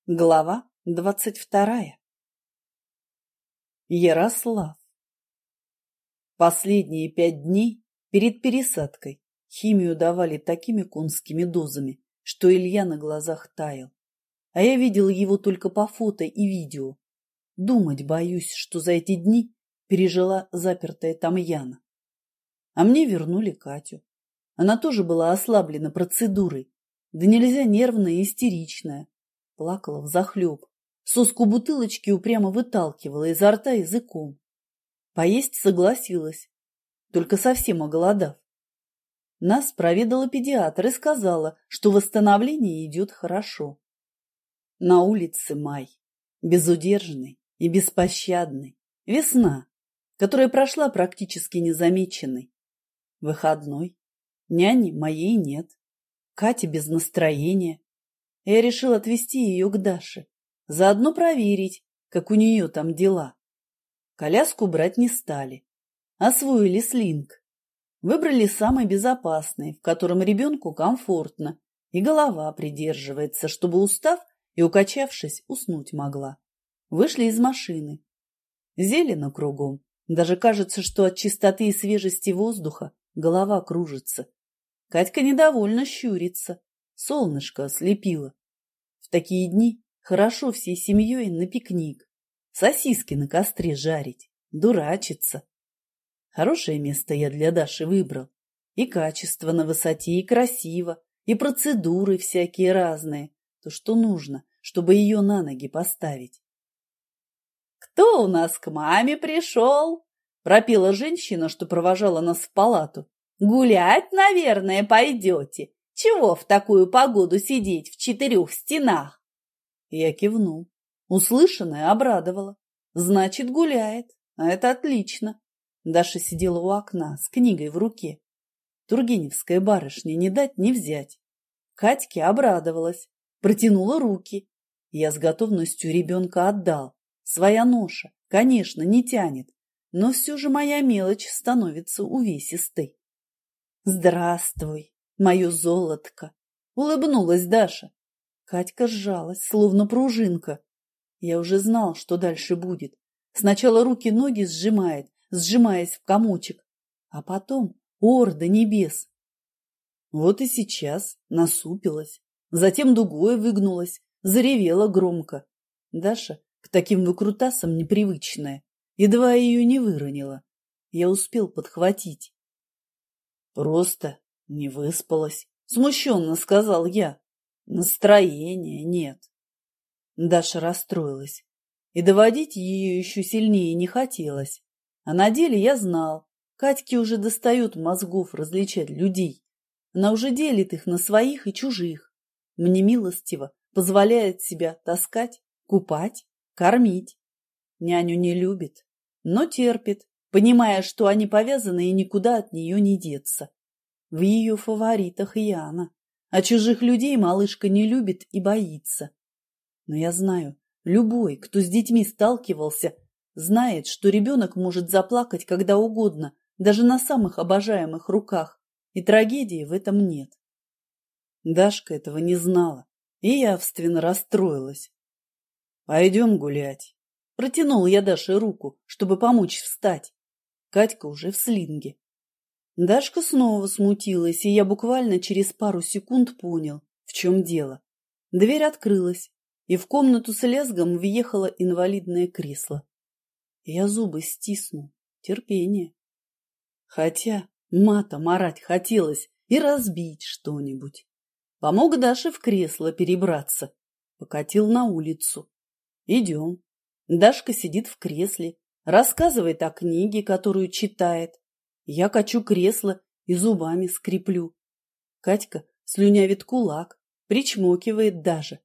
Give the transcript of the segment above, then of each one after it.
Глава 22. Ярослав. Последние 5 дней перед пересадкой химию давали такими конскими дозами, что Илья на глазах таял. А я видел его только по фото и видео. Думать боюсь, что за эти дни пережила запертая там Яна. А мне вернули Катю. Она тоже была ослаблена процедурой, да нельзя нервная и истеричная. Плакала взахлеб. Соску бутылочки упрямо выталкивала изо рта языком. Поесть согласилась, только совсем оголодав. Нас проведала педиатр и сказала, что восстановление идет хорошо. На улице май, безудержный и беспощадный. Весна, которая прошла практически незамеченной. Выходной. Няни моей нет. Катя без настроения. Я решил отвезти ее к Даше, заодно проверить, как у нее там дела. Коляску брать не стали. Освоили слинг. Выбрали самый безопасный, в котором ребенку комфортно, и голова придерживается, чтобы, устав и укачавшись, уснуть могла. Вышли из машины. Зелено кругом. Даже кажется, что от чистоты и свежести воздуха голова кружится. Катька недовольно щурится. Солнышко ослепило. В такие дни хорошо всей семьей на пикник. Сосиски на костре жарить, дурачиться. Хорошее место я для Даши выбрал. И качество на высоте, и красиво, и процедуры всякие разные. То, что нужно, чтобы ее на ноги поставить. «Кто у нас к маме пришел?» – пропела женщина, что провожала нас в палату. «Гулять, наверное, пойдете. Чего в такую погоду сидеть в 4 стенах?» Я кивнул. Услышанное обрадовало. Значит, гуляет. А это отлично. Даша сидела у окна с книгой в руке. Тургеневская барышня, не дать не взять. Катьке обрадовалась. Протянула руки. Я с готовностью ребенка отдал. Своя ноша, конечно, не тянет. Но все же моя мелочь становится увесистой. «Здравствуй, мое золотко!» — улыбнулась Даша. Катька сжалась, словно пружинка. Я уже знал, что дальше будет. Сначала руки-ноги сжимает, сжимаясь в комочек, а потом орда небес. Вот и сейчас насупилась, затем дугой выгнулась, заревела громко. Даша к таким выкрутасам непривычная, едва ее не выронила. Я успел подхватить. «Просто не выспалась», — смущенно сказал я. «Настроения нет». Даша расстроилась, и доводить ее еще сильнее не хотелось. А на деле я знал, Катьке уже достает мозгов различать людей. Она уже делит их на своих и чужих. Мне милостиво позволяет себя таскать, купать, кормить. Няню не любит, но терпит, понимая, что они повязаны и никуда от нее не деться. В ее фаворитах Яна, а чужих людей малышка не любит и боится. Но я знаю, любой, кто с детьми сталкивался, знает, что ребенок может заплакать когда угодно, даже на самых обожаемых руках, и трагедии в этом нет. Дашка этого не знала и явственно расстроилась. «Пойдем гулять». Протянул я Даше руку, чтобы помочь встать. Катька уже в слинге. Дашка снова смутилась, и я буквально через пару секунд понял, в чем дело. Дверь открылась, и в комнату с лязгом въехало инвалидное кресло. Я зубы стиснул. Терпение. Хотя матом орать хотелось и разбить что-нибудь. Помог Даше в кресло перебраться. Покатил на улицу. Идем. Дашка сидит в кресле, рассказывает о книге, которую читает. Я качу кресло и зубами скреплю. Катька слюнявит кулак, причмокивает даже.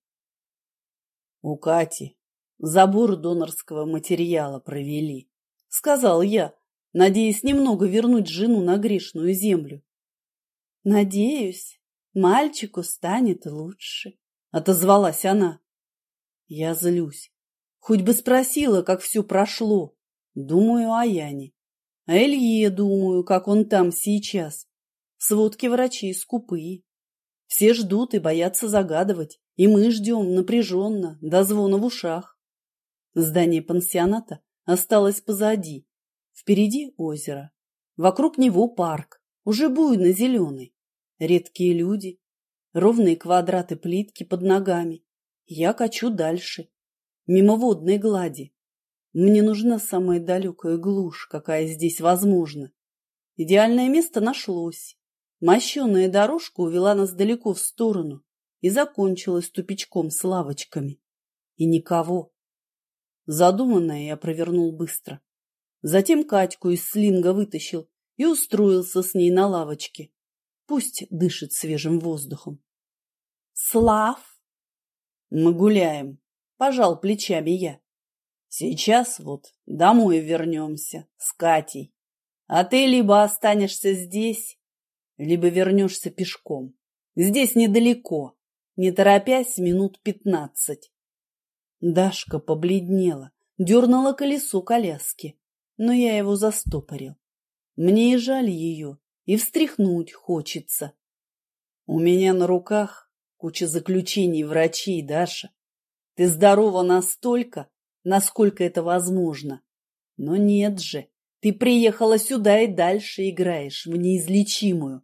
У Кати забор донорского материала провели, сказал я, надеясь немного вернуть жену на грешную землю. Надеюсь, мальчику станет лучше, отозвалась она. Я злюсь. Хоть бы спросила, как все прошло. Думаю о Яне. О Илье думаю, как он там сейчас. Сводки врачей скупые. Все ждут и боятся загадывать. и мы ждем напряженно, до звона в ушах. Здание пансионата осталось позади. Впереди озеро. Вокруг него парк, уже буйно-зеленый. Редкие люди, ровные квадраты плитки под ногами. Я качу дальше, мимо водной глади. Мне нужна самая далекая глушь, какая здесь возможна. Идеальное место нашлось. Мощеная дорожка увела нас далеко в сторону и закончилась тупичком с лавочками. И никого. Задуманное я провернул быстро. Затем Катьку из слинга вытащил и устроился с ней на лавочке. Пусть дышит свежим воздухом. «Слав!» «Мы гуляем», — пожал плечами я. «Сейчас вот домой вернемся с Катей. А ты либо останешься здесь, либо вернешься пешком. Здесь недалеко, не торопясь, минут 15. Дашка побледнела, дернула колесо коляски, но я его застопорил. Мне и жаль ее, и встряхнуть хочется. У меня на руках куча заключений врачей, Даша. Ты здорова настолько, насколько это возможно. Но нет же, ты приехала сюда и дальше играешь в неизлечимую.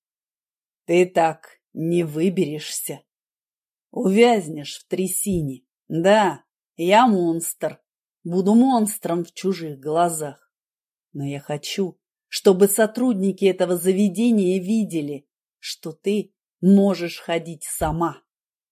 Ты так не выберешься. Увязнешь в трясине. Да, я монстр. Буду монстром в чужих глазах. Но я хочу, чтобы сотрудники этого заведения видели, что ты можешь ходить сама.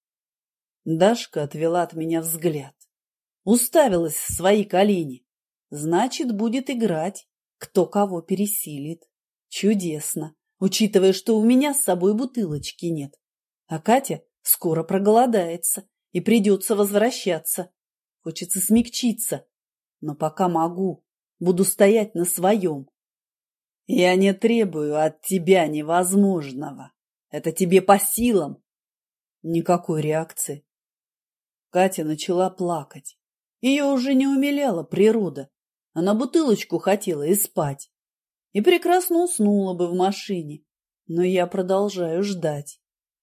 Дашка отвела от меня взгляд. Уставилась в свои колени. Значит, будет играть, кто кого пересилит. Чудесно, учитывая, что у меня с собой бутылочки нет. А Катя скоро проголодается и придется возвращаться. Хочется смягчиться, но пока могу, буду стоять на своем. Я не требую от тебя невозможного. Это тебе по силам. Никакой реакции. Катя начала плакать. Ее уже не умиляла природа. Она бутылочку хотела и спать. И прекрасно уснула бы в машине. Но я продолжаю ждать.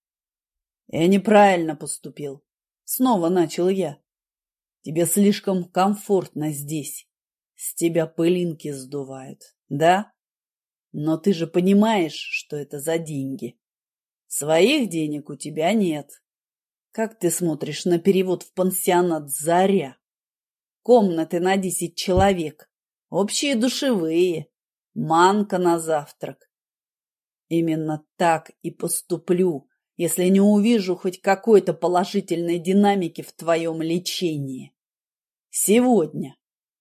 Я неправильно поступил. Снова начал я. Тебе слишком комфортно здесь. С тебя пылинки сдувают, да? Но ты же понимаешь, что это за деньги. Своих денег у тебя нет. Как ты смотришь на перевод в пансионат «Заря»? Комнаты на 10 человек, общие душевые, манка на завтрак. Именно так и поступлю, если не увижу хоть какой-то положительной динамики в твоем лечении. Сегодня.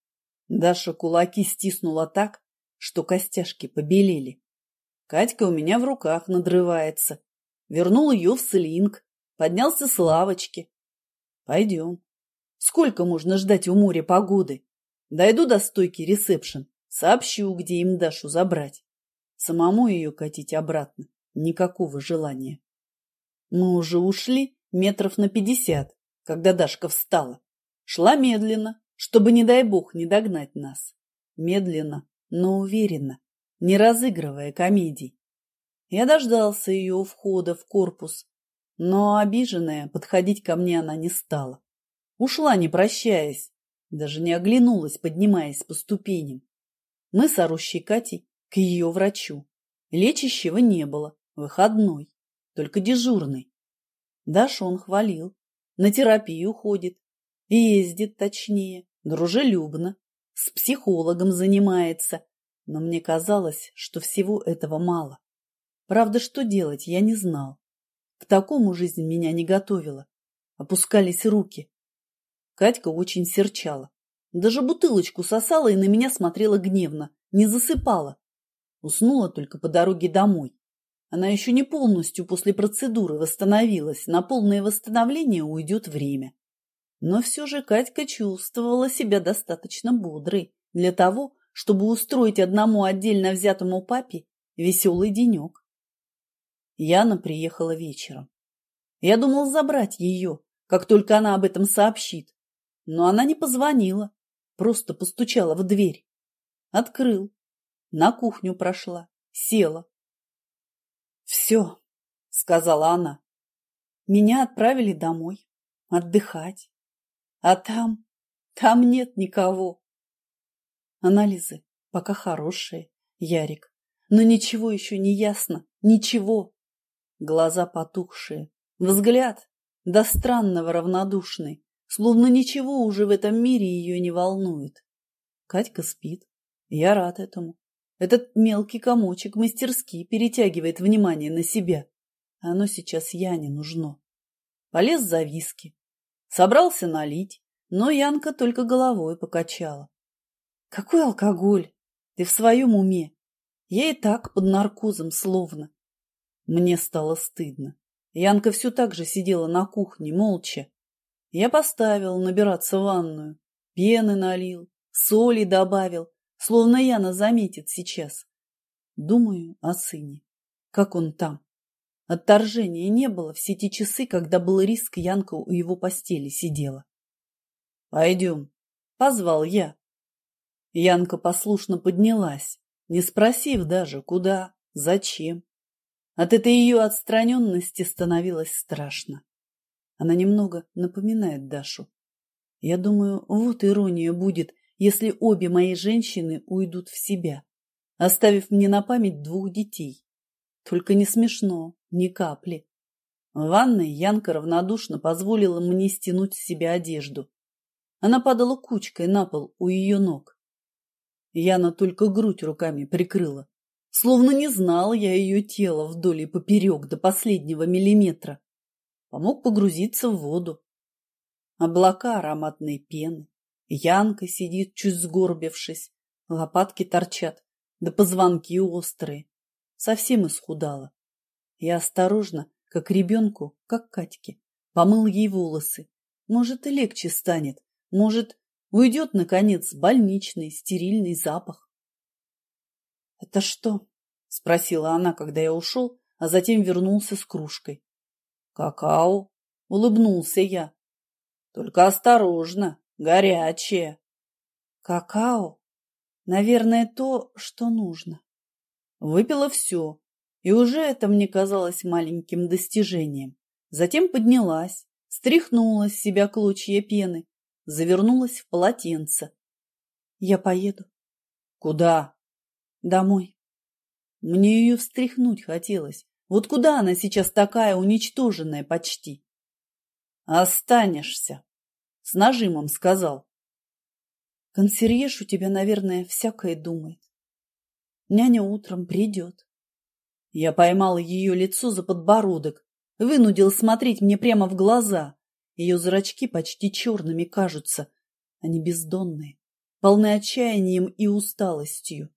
Даша кулаки стиснула так, что костяшки побелели. Катька у меня в руках надрывается. Вернул ее в слинг, поднялся с лавочки. Пойдем. Сколько можно ждать у моря погоды? Дойду до стойки ресепшн, сообщу, где им Дашу забрать. Самому ее катить обратно никакого желания. Мы уже ушли метров на 50, когда Дашка встала. Шла медленно, чтобы, не дай бог, не догнать нас. Медленно, но уверенно, не разыгрывая комедий. Я дождался ее у входа в корпус, но, обиженная, подходить ко мне она не стала. Ушла, не прощаясь, даже не оглянулась, поднимаясь по ступеням. Мы с орущей Катей к ее врачу. Лечащего не было, выходной, только дежурный. Дашу он хвалил, на терапию ходит, ездит точнее, дружелюбно, с психологом занимается, но мне казалось, что всего этого мало. Правда, что делать, я не знал. К такому жизнь меня не готовила. Опускались руки. Катька очень серчала. Даже бутылочку сосала и на меня смотрела гневно, не засыпала. Уснула только по дороге домой. Она еще не полностью после процедуры восстановилась, на полное восстановление уйдет время. Но все же Катька чувствовала себя достаточно бодрой для того, чтобы устроить одному отдельно взятому папе веселый денек. Яна приехала вечером. Я думал забрать ее, как только она об этом сообщит. Но она не позвонила, просто постучала в дверь. Открыл. На кухню прошла, села. «Все», — сказала она. Меня отправили домой, отдыхать. А там нет никого. Анализы пока хорошие, Ярик, но ничего еще не ясно, ничего. Глаза потухшие, взгляд до странного равнодушный, словно ничего уже в этом мире ее не волнует. Катька спит, я рад этому. Этот мелкий комочек мастерски перетягивает внимание на себя. Оно сейчас Яне нужно. Полез за виски. Собрался налить, но Янка только головой покачала. Какой алкоголь? Ты в своем уме? Я и так под наркозом словно. Мне стало стыдно. Янка все так же сидела на кухне, молча. Я поставил набираться в ванную, пены налил, соли добавил, словно Яна заметит сейчас. Думаю о сыне. Как он там? Отторжения не было все те часы, когда был риск, Янка у его постели сидела. «Пойдем», — позвал я. Янка послушно поднялась, не спросив даже, куда, зачем. От этой ее отстраненности становилось страшно. Она немного напоминает Дашу. Я думаю, вот ирония будет, если обе мои женщины уйдут в себя, оставив мне на память 2 детей. Только не смешно, ни капли. В ванной Янка равнодушно позволила мне стянуть с себя одежду. Она падала кучкой на пол у ее ног. Яна только грудь руками прикрыла, словно не знал я ее тело вдоль и поперек до последнего миллиметра. Помог погрузиться в воду. Облака ароматной пены. Янка сидит, чуть сгорбившись, лопатки торчат, да позвонки острые. Совсем исхудала. Я осторожно, как ребенку, как Катьке, помыл ей волосы. Может, и легче станет. Может, уйдет, наконец, больничный, стерильный запах. — Это что? — спросила она, когда я ушел, а затем вернулся с кружкой. — Какао, — улыбнулся я. — Только осторожно, горячее. — Какао? Наверное, то, что нужно. Выпила все, и уже это мне казалось маленьким достижением. Затем поднялась, стряхнула с себя клочья пены, завернулась в полотенце. Я поеду. Куда? Домой. Мне ее встряхнуть хотелось. Вот куда она сейчас такая уничтоженная почти? Останешься, с нажимом сказал. Консьерж у тебя, наверное, всякое думает. Няня утром придет. Я поймал ее лицо за подбородок, вынудил смотреть мне прямо в глаза. Ее зрачки почти черными кажутся. Они бездонные, полны отчаянием и усталостью.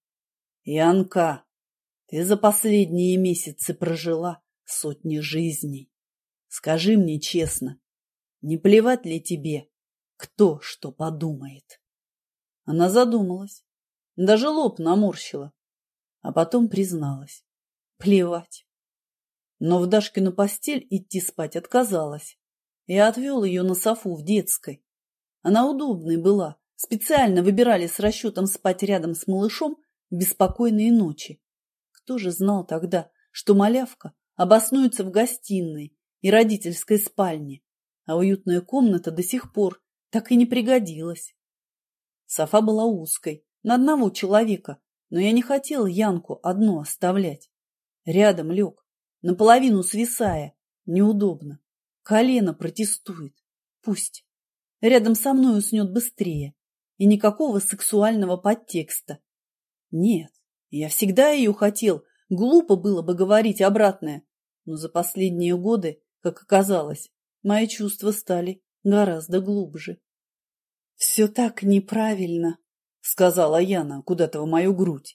Янка, ты за последние месяцы прожила сотни жизней. Скажи мне честно, не плевать ли тебе, кто что подумает? Она задумалась, даже лоб наморщила. А потом призналась. Плевать. Но в Дашкину постель идти спать отказалась. Я отвел ее на софу в детской. Она удобной была. Специально выбирали с расчетом спать рядом с малышом в беспокойные ночи. Кто же знал тогда, что малявка обоснуется в гостиной и родительской спальне, а уютная комната до сих пор так и не пригодилась. Софа была узкой, на одного человека, но я не хотел Янку одну оставлять. Рядом лег, наполовину свисая, неудобно. Колено протестует. Пусть. Рядом со мной уснет быстрее. И никакого сексуального подтекста. Нет, я всегда ее хотел. Глупо было бы говорить обратное. Но за последние годы, как оказалось, мои чувства стали гораздо глубже. «Все так неправильно», — сказала Яна куда-то в мою грудь.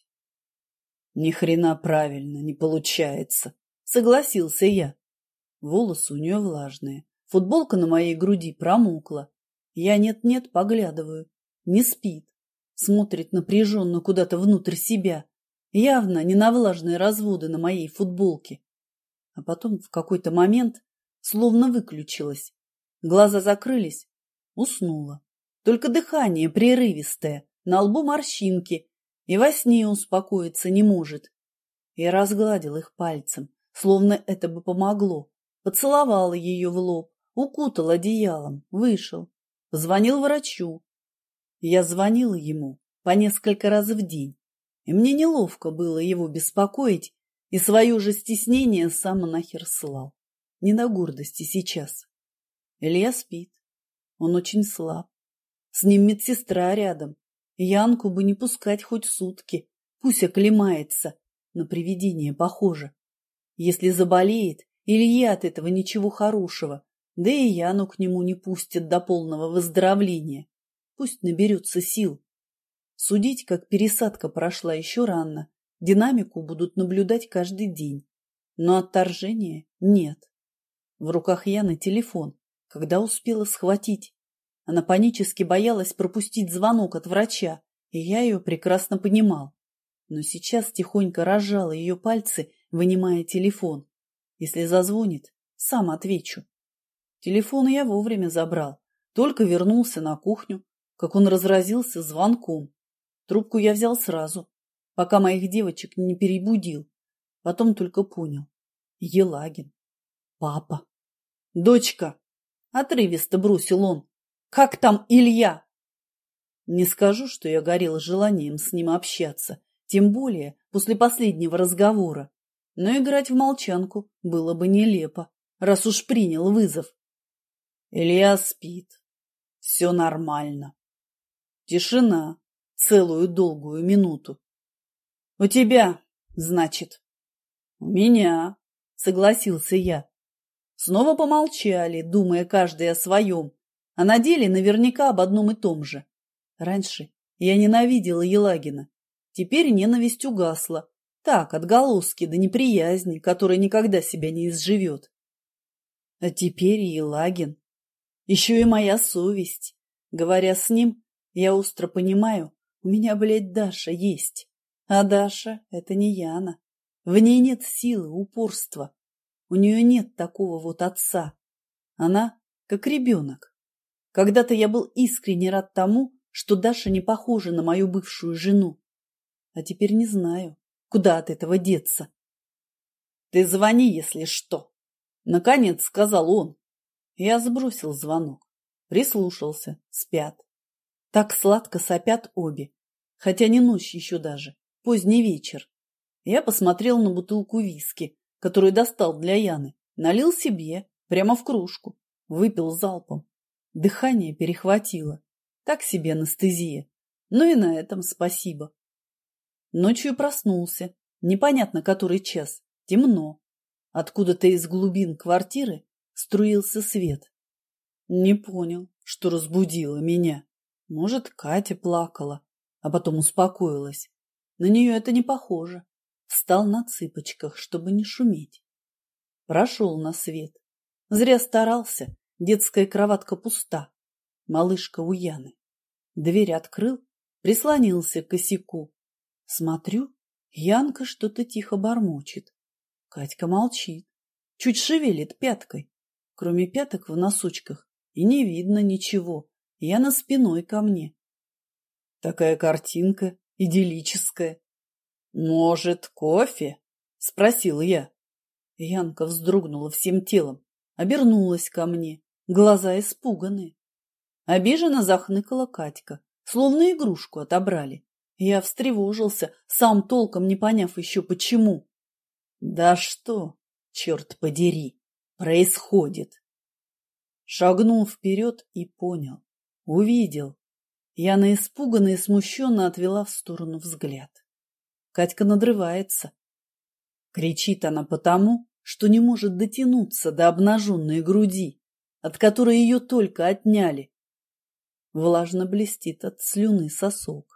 «Ни хрена правильно не получается», — согласился я. Волосы у нее влажные, футболка на моей груди промокла. Я нет-нет поглядываю, не спит, смотрит напряженно куда-то внутрь себя, явно не на влажные разводы на моей футболке. А потом в какой-то момент словно выключилась, глаза закрылись, уснула. Только дыхание прерывистое, на лбу морщинки, и во сне успокоиться не может. Я разгладил их пальцем, словно это бы помогло. Поцеловал ее в лоб, укутал одеялом, вышел. Позвонил врачу. Я звонила ему по несколько раз в день, и мне неловко было его беспокоить, и свое же стеснение сам нахер слал. Не до гордости сейчас. Илья спит. Он очень слаб. С ним медсестра рядом. Янку бы не пускать хоть сутки. Пусть оклемается. На привидение похоже. Если заболеет, Илье от этого ничего хорошего. Да и Яну к нему не пустят до полного выздоровления. Пусть наберется сил. Судить, как пересадка прошла, еще рано. Динамику будут наблюдать каждый день. Но отторжения нет. В руках Яны телефон. Когда успела схватить? Она панически боялась пропустить звонок от врача, и я ее прекрасно понимал. Но сейчас тихонько разжала ее пальцы, вынимая телефон. Если зазвонит, сам отвечу. Телефон я вовремя забрал. Только вернулся на кухню, как он разразился звонком. Трубку я взял сразу, пока моих девочек не перебудил. Потом только понял. Елагин. Папа. Дочка. Отрывисто бросил он. Как там Илья? Не скажу, что я горел желанием с ним общаться, тем более после последнего разговора. Но играть в молчанку было бы нелепо, раз уж принял вызов. Илья спит. Все нормально. Тишина. Целую долгую минуту. У тебя, значит? У меня, согласился я. Снова помолчали, думая каждый о своем, а на деле наверняка об одном и том же. Раньше я ненавидела Елагина. Теперь ненависть угасла. Так, отголоски да неприязни, которая никогда себя не изживет. А теперь Елагин. Еще и моя совесть. Говоря с ним, я остро понимаю, у меня, блядь, Даша есть. А Даша — это не Яна. В ней нет силы, упорства. У нее нет такого вот отца. Она как ребенок. Когда-то я был искренне рад тому, что Даша не похожа на мою бывшую жену. А теперь не знаю, куда от этого деться. Ты звони, если что. Наконец сказал он. Я сбросил звонок. Прислушался. Спят. Так сладко сопят обе. Хотя не ночь еще даже. Поздний вечер. Я посмотрел на бутылку виски, которую достал для Яны. Налил себе, прямо в кружку. Выпил залпом. Дыхание перехватило. Так себе анестезия. Ну и на этом спасибо. Ночью проснулся. Непонятно, который час. Темно. Откуда-то из глубин квартиры струился свет. Не понял, что разбудило меня. Может, Катя плакала, а потом успокоилась. На нее это не похоже. Встал на цыпочках, чтобы не шуметь. Прошел на свет. Зря старался. Детская кроватка пуста. Малышка у Яны. Дверь открыл, прислонился к косяку. Смотрю, Янка что-то тихо бормочет. Катька молчит. Чуть шевелит пяткой. Кроме пяток в носочках и не видно ничего. Яна спиной ко мне. Такая картинка идиллическая. «Может, кофе?» — спросил я. Янка вздрогнула всем телом, обернулась ко мне, глаза испуганные. Обиженно захныкала Катька, словно игрушку отобрали. Я встревожился, сам толком не поняв еще почему. «Да что, черт подери, происходит?» Шагнул вперед и понял, увидел. Яна испуганно и смущенно отвела в сторону взгляд. Катька надрывается. Кричит она потому, что не может дотянуться до обнаженной груди, от которой ее только отняли. Влажно блестит от слюны сосок.